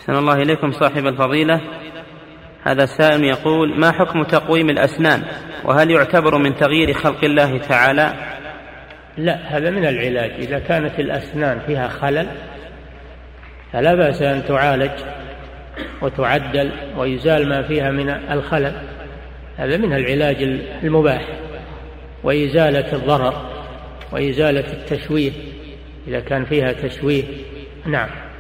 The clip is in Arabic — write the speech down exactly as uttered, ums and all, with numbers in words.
أحسن الله إليكم صاحب الفضيلة. هذا سائل يقول: ما حكم تقويم الأسنان، وهل يعتبر من تغيير خلق الله تعالى؟ لا، هذا من العلاج. إذا كانت الأسنان فيها خلل فلا بأس أن تعالج وتعدل ويزال ما فيها من الخلل، هذا من العلاج المباح، وإزالة الضرر وإزالة التشويه إذا كان فيها تشويه. نعم.